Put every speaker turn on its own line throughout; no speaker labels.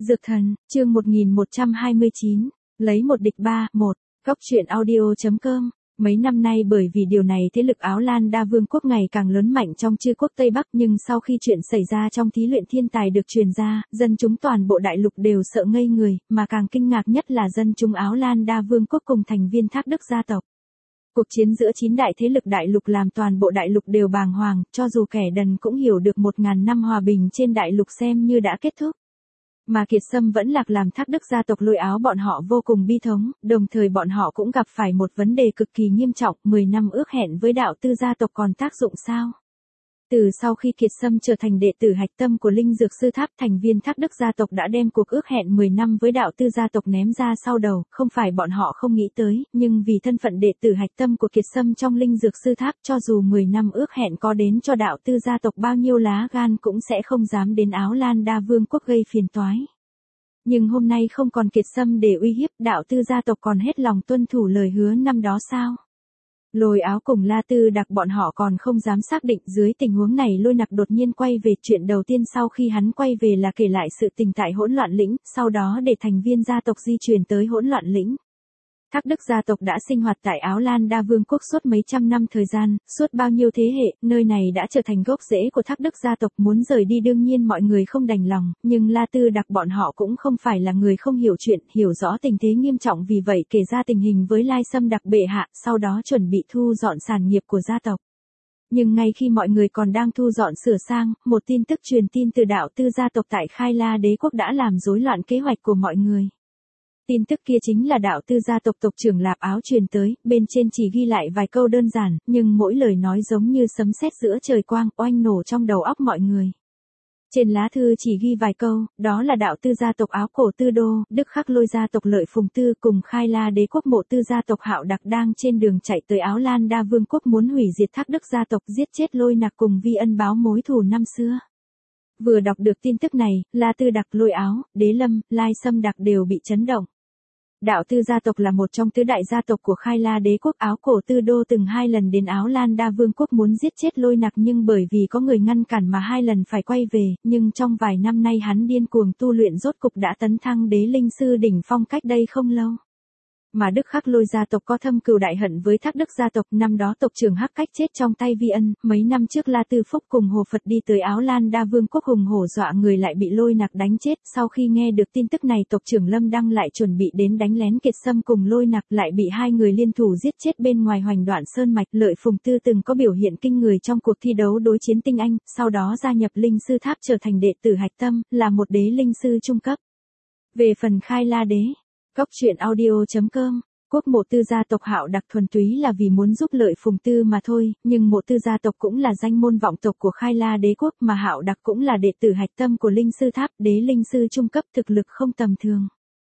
Dược thần, chương 1129, lấy một địch ba, một, góc truyện audio.com. Mấy năm nay bởi vì điều này thế lực Áo Lan Đa Vương quốc ngày càng lớn mạnh trong chư quốc Tây Bắc, nhưng sau khi chuyện xảy ra trong thí luyện thiên tài được truyền ra, dân chúng toàn bộ đại lục đều sợ ngây người, mà càng kinh ngạc nhất là dân chúng Áo Lan Đa Vương quốc cùng thành viên Thác Đức gia tộc. Cuộc chiến giữa 9 đại thế lực đại lục làm toàn bộ đại lục đều bàng hoàng, cho dù kẻ đần cũng hiểu được 1000 năm hòa bình trên đại lục xem như đã kết thúc. Mà Kiệt Sâm vẫn lạc làm Thác Đức gia tộc Lôi Áo bọn họ vô cùng bi thống, đồng thời bọn họ cũng gặp phải một vấn đề cực kỳ nghiêm trọng, 10 năm ước hẹn với đạo tư gia tộc còn tác dụng sao? Từ sau khi Kiệt Sâm trở thành đệ tử hạch tâm của Linh Dược Sư Tháp, thành viên Thác Đức gia tộc đã đem cuộc ước hẹn 10 năm với đạo tư gia tộc ném ra sau đầu, không phải bọn họ không nghĩ tới, nhưng vì thân phận đệ tử hạch tâm của Kiệt Sâm trong Linh Dược Sư Tháp, cho dù 10 năm ước hẹn có đến cho đạo tư gia tộc bao nhiêu lá gan cũng sẽ không dám đến Áo Lan Đa Vương quốc gây phiền toái. Nhưng hôm nay không còn Kiệt Sâm để uy hiếp, đạo tư gia tộc còn hết lòng tuân thủ lời hứa năm đó sao? Lôi Áo cùng La Tư Đặc bọn họ còn không dám xác định, dưới tình huống này Lôi Nặc đột nhiên quay về, chuyện đầu tiên sau khi hắn quay về là kể lại sự tình tại Hỗn Loạn Lĩnh, sau đó để thành viên gia tộc di chuyển tới Hỗn Loạn Lĩnh. Thác Đức gia tộc đã sinh hoạt tại Áo Lan Đa Vương quốc suốt mấy trăm năm thời gian, suốt bao nhiêu thế hệ, nơi này đã trở thành gốc rễ của Thác Đức gia tộc, muốn rời đi đương nhiên mọi người không đành lòng, nhưng La Tư Đặc bọn họ cũng không phải là người không hiểu chuyện, hiểu rõ tình thế nghiêm trọng, vì vậy kể ra tình hình với Lai Sâm Đặc bệ hạ, sau đó chuẩn bị thu dọn sản nghiệp của gia tộc. Nhưng ngay khi mọi người còn đang thu dọn sửa sang, một tin tức truyền tin từ đạo tư gia tộc tại Khai La đế quốc đã làm rối loạn kế hoạch của mọi người. Tin tức kia chính là đạo tư gia tộc tộc trưởng Lạp Áo truyền tới, bên trên chỉ ghi lại vài câu đơn giản, nhưng mỗi lời nói giống như sấm sét giữa trời quang, oanh nổ trong đầu óc mọi người. Trên lá thư chỉ ghi vài câu, đó là đạo tư gia tộc Áo Cổ Tư Đô, Đức Khắc Lôi gia tộc Lợi Phùng Tư cùng Khai La đế quốc Mộ Tư gia tộc Hạo Đặc đang trên đường chạy tới Áo Lan Đa Vương quốc muốn hủy diệt Thác Đức gia tộc, giết chết Lôi Nặc cùng Vi Ân báo mối thù năm xưa. Vừa đọc được tin tức này, La Tư Đặc, Lôi Áo, Đế Lâm, Lai Sâm Đặc đều bị chấn động. Đạo tư gia tộc là một trong tứ đại gia tộc của Khai La đế quốc. Áo Cổ Tư Đô từng 2 lần đến Áo Lan Đa Vương quốc muốn giết chết Lôi Nặc, nhưng bởi vì có người ngăn cản mà 2 lần phải quay về, nhưng trong vài năm nay hắn điên cuồng tu luyện, rốt cục đã tấn thăng đế linh sư đỉnh phong cách đây không lâu. Mà Đức Khắc Lôi gia tộc có thâm cừu đại hận với Thác Đức gia tộc, năm đó tộc trưởng Hắc Cách chết trong tay Vi Ân, mấy năm trước La Tư Phúc cùng Hồ Phật đi tới Áo Lan Đa Vương quốc hùng hổ dọa người lại bị Lôi Nặc đánh chết, sau khi nghe được tin tức này tộc trưởng Lâm Đăng lại chuẩn bị đến đánh lén Kiệt Sâm cùng Lôi Nặc, lại bị 2 người liên thủ giết chết bên ngoài Hoành Đoạn Sơn mạch. Lợi Phùng Tư từng có biểu hiện kinh người trong cuộc thi đấu đối chiến tinh anh, sau đó gia nhập Linh Sư Tháp trở thành đệ tử hạch tâm, là một đế linh sư trung cấp. Về phần Khai La đế, góc truyện audio.com. Quốc Mộ Tư gia tộc Hạo Đặc thuần túy là vì muốn giúp Lợi Phùng Tư mà thôi, nhưng Mộ Tư gia tộc cũng là danh môn vọng tộc của Khai La đế quốc, mà Hạo Đặc cũng là đệ tử hạch tâm của Linh Sư Tháp, đế linh sư trung cấp, thực lực không tầm thường.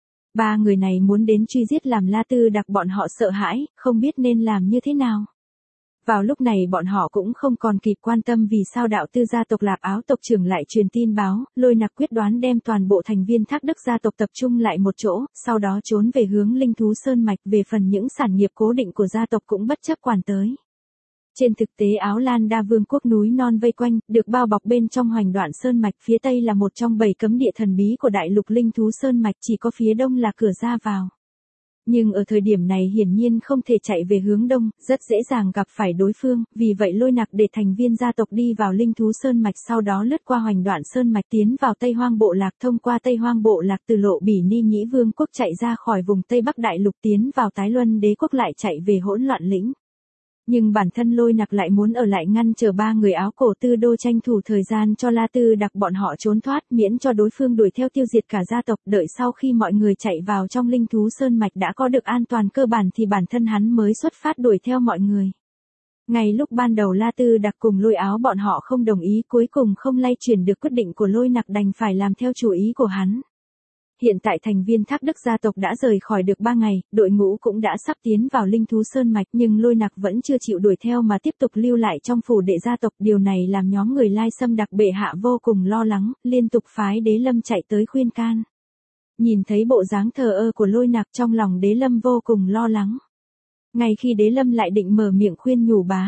3 người này muốn đến truy giết làm La Tư Đặc bọn họ sợ hãi, không biết nên làm như thế nào. Vào lúc này bọn họ cũng không còn kịp quan tâm vì sao đạo tư gia tộc Lạp Áo tộc trưởng lại truyền tin báo, Lôi Nặc quyết đoán đem toàn bộ thành viên Thác Đức gia tộc tập trung lại một chỗ, sau đó trốn về hướng Linh Thú Sơn mạch, về phần những sản nghiệp cố định của gia tộc cũng bất chấp quản tới. Trên thực tế Áo Lan Đa Vương quốc núi non vây quanh, được bao bọc bên trong Hoành Đoạn Sơn mạch, phía tây là một trong 7 cấm địa thần bí của đại lục Linh Thú Sơn mạch, chỉ có phía đông là cửa ra vào. Nhưng ở thời điểm này hiển nhiên không thể chạy về hướng đông, rất dễ dàng gặp phải đối phương, vì vậy Lôi Nặc để thành viên gia tộc đi vào Linh Thú Sơn mạch, sau đó lướt qua Hoành Đoạn Sơn mạch tiến vào Tây Hoang bộ lạc, thông qua Tây Hoang bộ lạc từ lộ Bỉ Ni Nhĩ Vương quốc chạy ra khỏi vùng Tây Bắc đại lục tiến vào Tái Luân đế quốc, lại chạy về Hỗn Loạn Lĩnh. Nhưng bản thân Lôi Nặc lại muốn ở lại ngăn chờ 3 người Áo Cổ Tư Đô, tranh thủ thời gian cho La Tư Đặc bọn họ trốn thoát, miễn cho đối phương đuổi theo tiêu diệt cả gia tộc. Đợi sau khi mọi người chạy vào trong Linh Thú Sơn mạch đã có được an toàn cơ bản thì bản thân hắn mới xuất phát đuổi theo mọi người. Ngay lúc ban đầu La Tư Đặc cùng Lôi Áo bọn họ không đồng ý, cuối cùng không lay chuyển được quyết định của Lôi Nặc, đành phải làm theo chủ ý của hắn. Hiện tại thành viên Thác Đức gia tộc đã rời khỏi được 3 ngày, đội ngũ cũng đã sắp tiến vào Linh Thú Sơn mạch, nhưng Lôi Nặc vẫn chưa chịu đuổi theo mà tiếp tục lưu lại trong phủ đệ gia tộc. Điều này làm nhóm người Lai Sâm Đặc bệ hạ vô cùng lo lắng, liên tục phái Đế Lâm chạy tới khuyên can. Nhìn thấy bộ dáng thờ ơ của Lôi Nặc, trong lòng Đế Lâm vô cùng lo lắng. Ngay khi Đế Lâm lại định mở miệng khuyên nhủ bá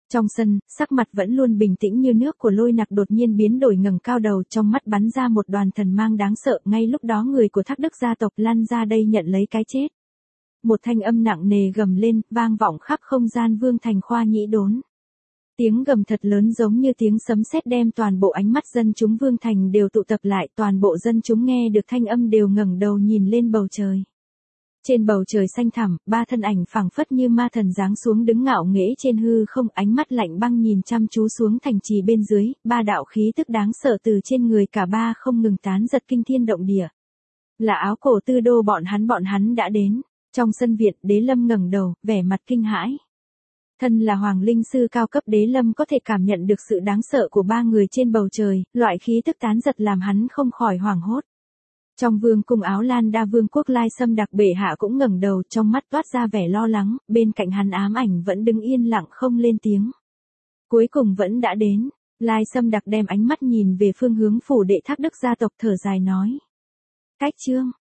Trong sân, sắc mặt vẫn luôn bình tĩnh như nước của Lôi Nặc đột nhiên biến đổi, ngẩng cao đầu, trong mắt bắn ra một đoàn thần mang đáng sợ. Ngay lúc đó người của Thác Đức gia tộc lăn ra đây nhận lấy cái chết. Một thanh âm nặng nề gầm lên, vang vọng khắp không gian Vương Thành Khoa Nhĩ Đốn. Tiếng gầm thật lớn giống như tiếng sấm sét đem toàn bộ ánh mắt dân chúng Vương Thành đều tụ tập lại, toàn bộ dân chúng nghe được thanh âm đều ngẩng đầu nhìn lên bầu trời. Trên bầu trời xanh thẳm, ba thân ảnh phảng phất như ma thần giáng xuống đứng ngạo nghễ trên hư không, ánh mắt lạnh băng nhìn chăm chú xuống thành trì bên dưới, ba đạo khí tức đáng sợ từ trên người cả ba không ngừng tán giật kinh thiên động địa. Là Áo Cổ Tư Đô bọn hắn đã đến. Trong sân viện, Đế Lâm ngẩng đầu, vẻ mặt kinh hãi. Thân là Hoàng Linh Sư cao cấp, Đế Lâm có thể cảm nhận được sự đáng sợ của ba người trên bầu trời, loại khí tức tán giật làm hắn không khỏi hoảng hốt. Trong vương cung Áo Lan Đa Vương quốc Lai Sâm Đặc bệ hạ cũng ngẩng đầu, trong mắt toát ra vẻ lo lắng, bên cạnh hắn Ám Ảnh vẫn đứng yên lặng không lên tiếng. Cuối cùng vẫn đã đến, Lai Sâm Đặc đem ánh mắt nhìn về phương hướng phủ đệ Thác Đức gia tộc, thở dài nói. Cách chương.